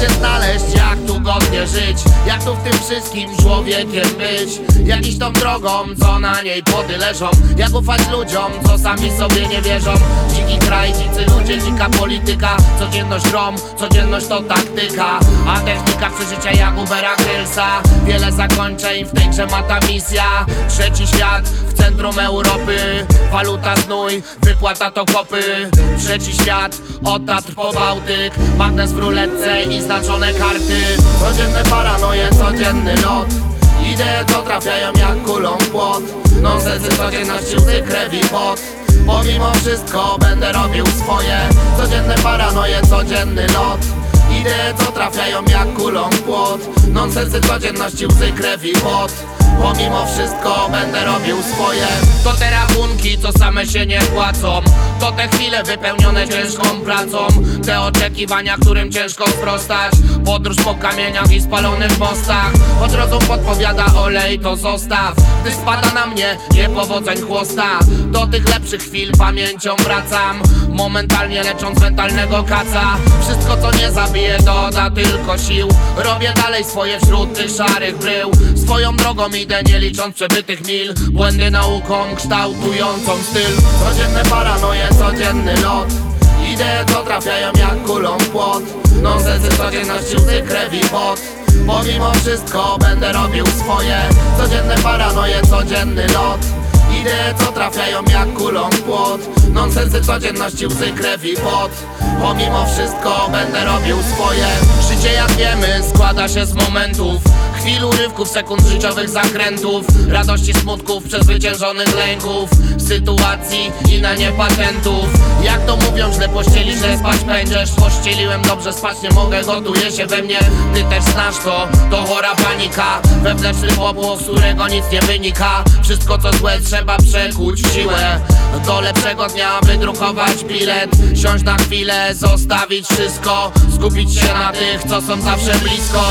się znaleźć, jak tu godnie żyć, jak tu w tym wszystkim człowiekiem być. Jak iść tą drogą, co na niej płody leżą, jak ufać ludziom, co sami sobie nie wierzą. Dziki kraj, dzicy ludzie, dzika polityka, codzienność grom, codzienność to taktyka, a technika przeżycia jak u Beara Gryllsa. Wiele zakończeń w tej grze ma ta misja. Trzeci świat w centrum Europy, waluta znój, wypłata to kopy. Trzeci świat od Tatr po Bałtyk, magnes w ruletce i znaczone karty. Codzienne paranoje, codzienny lot, idee co trafiają jak kulą w płot. Nonsensy codzienności, łzy, krew i pot. Pomimo wszystko będę robił swoje. Codzienne paranoje, codzienny lot, idee co trafiają jak kulą w płot. Nonsensy codzienności, łzy, krew i pot. Pomimo wszystko będę robił swoje. To te rachunki, co same się nie płacą, to te chwile wypełnione ciężką pracą, te oczekiwania, którym ciężko sprostać. Podróż po kamieniach i spalonych mostach, choć rozum podpowiada olej to zostaw. Gdy spada na mnie niepowodzeń chłosta, do tych lepszych chwil pamięcią wracam, momentalnie lecząc mentalnego kaca. Wszystko co nie zabije doda tylko sił. Robię dalej swoje wśród tych szarych brył. Swoją drogą idę nie licząc przebytych mil, błędy nauką kształtującą styl. Codzienne paranoje, codzienny lot, idee co trafiają jak kulą w płot. Nonsensy codzienności, łzy, krew i pot. Pomimo wszystko będę robił swoje. Codzienne paranoje, codzienny lot, idee co trafiają jak kulą w płot. Nonsensy codzienności, łzy, krew i pot. Pomimo wszystko będę robił swoje. Życie jak wiemy składa się z momentów, chwil, urywków, sekund życiowych zakrętów, radości, smutków, przezwyciężonych lęków, sytuacji i na nie patentów. Jak to mówią, źle pościeli, źle spać będziesz. Pościeliłem dobrze, spać nie mogę, gotuje się we mnie. Ty też znasz to chora panika, wewnętrzny popłoch, z którego nic nie wynika. Wszystko co złe trzeba przekuć w siłę, do lepszego dnia wydrukować bilet. Siąść na chwilę, zostawić wszystko, skupić się na tych, co są zawsze blisko.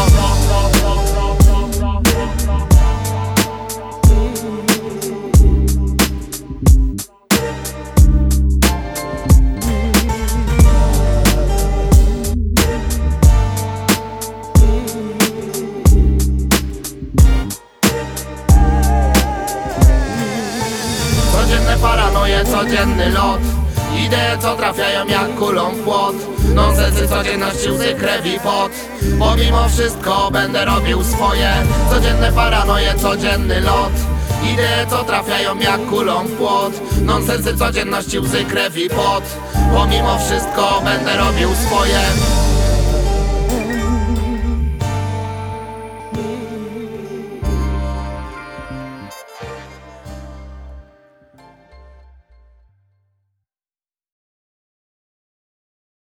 Codzienne paranoje, codzienny lot, idee co trafiają jak kulą w płot. Nonsensy codzienności, łzy, krew i pot. Pomimo wszystko będę robił swoje. Codzienne paranoje, codzienny lot, idee co trafiają jak kulą w płot. Nonsensy codzienności, łzy, krew i pot. Pomimo wszystko będę robił swoje.